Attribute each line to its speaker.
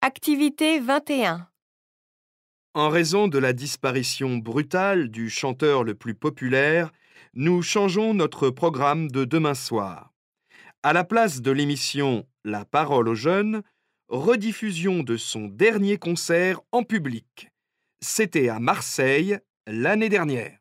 Speaker 1: Activité 21.
Speaker 2: En raison de la disparition brutale du chanteur le plus populaire, nous changeons notre programme de demain soir. À la place de l'émission La parole aux jeunes, rediffusion de son dernier concert en public. C'était à Marseille l'année dernière.